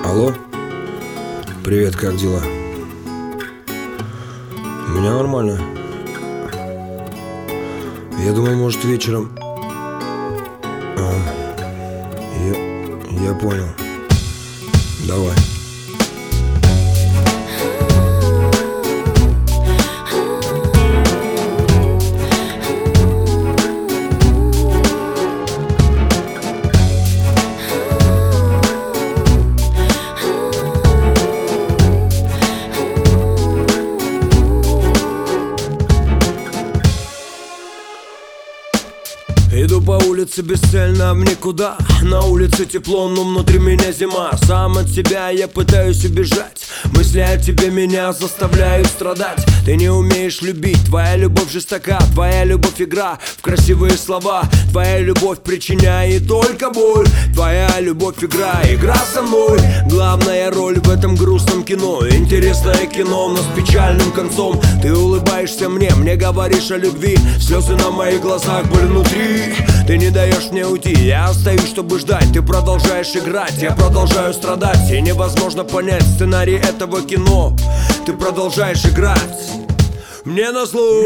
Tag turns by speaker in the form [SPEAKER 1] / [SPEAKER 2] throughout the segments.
[SPEAKER 1] Алло, привет, как дела? У меня нормально. Я думал, может, вечером. Я понял. Давай.
[SPEAKER 2] Иду по улице бесцельно в никуда. На улице тепло, но внутри меня зима. Сам от себя я пытаюсь убежать. Мысли о тебе меня заставляют страдать. Ты не умеешь любить, твоя любовь жестока. Твоя любовь игра в красивые слова. Твоя любовь причиняет только боль. Твоя любовь игра, игра со мной. Главная роль в этом грустном кино. Интересное кино, но с печальным концом. Ты улыбаешься мне говоришь о любви. Слезы на моих глазах, боль внутри. Ты не даешь мне уйти, я остаюсь, чтобы ждать. Ты продолжаешь играть, я продолжаю страдать. И невозможно понять сценарий этого кино. Ты продолжаешь играть мне назло.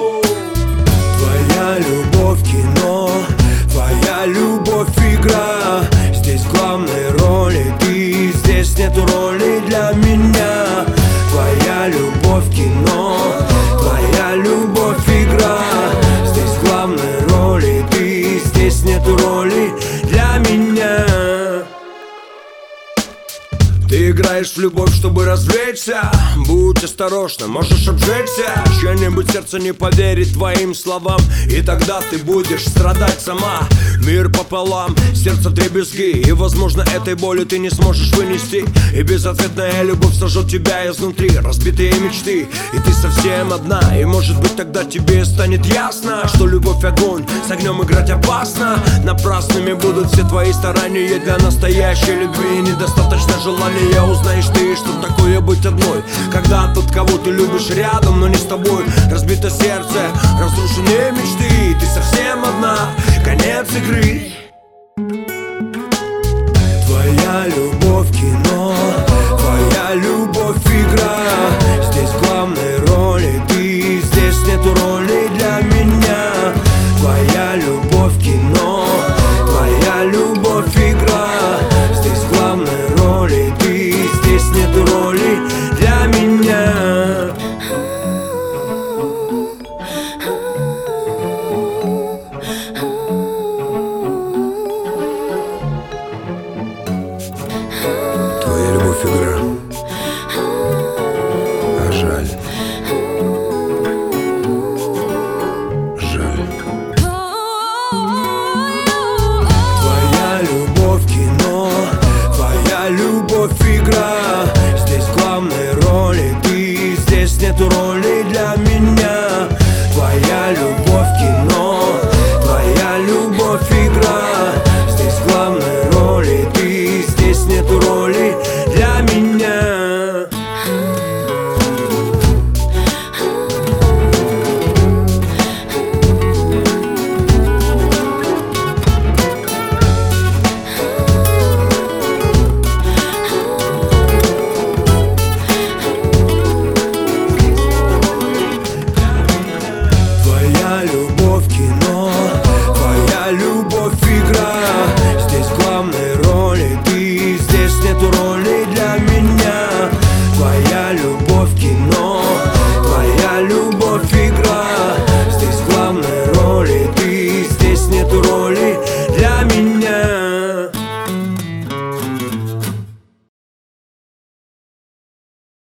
[SPEAKER 2] Твоя любовь кино, твоя любовь игра. Здесь главной роли ты, здесь нету роли для меня. Твоя любовь кино, твоя любовь игра. Здесь главной роли ты, здесь нету роли для меня. Ты играешь в любовь, чтобы развлечься. Будь осторожна, можешь обжечься. Чье-нибудь сердце не поверит твоим словам, и тогда ты будешь страдать сама. Мир пополам, сердце вдребезги. И возможно этой боли ты не сможешь вынести. И безответная любовь сожжет тебя изнутри. Разбитые мечты, и ты совсем одна. И может быть тогда тебе станет ясно, что любовь огонь, с огнем играть опасно. Напрасными будут все твои старания. Для настоящей любви недостаточно желания. Узнаешь ты, что такое быть одной, когда тот, кого ты любишь, рядом, но не с тобой. Разбито сердце, разрушенные мечты. Ты совсем одна, конец игры.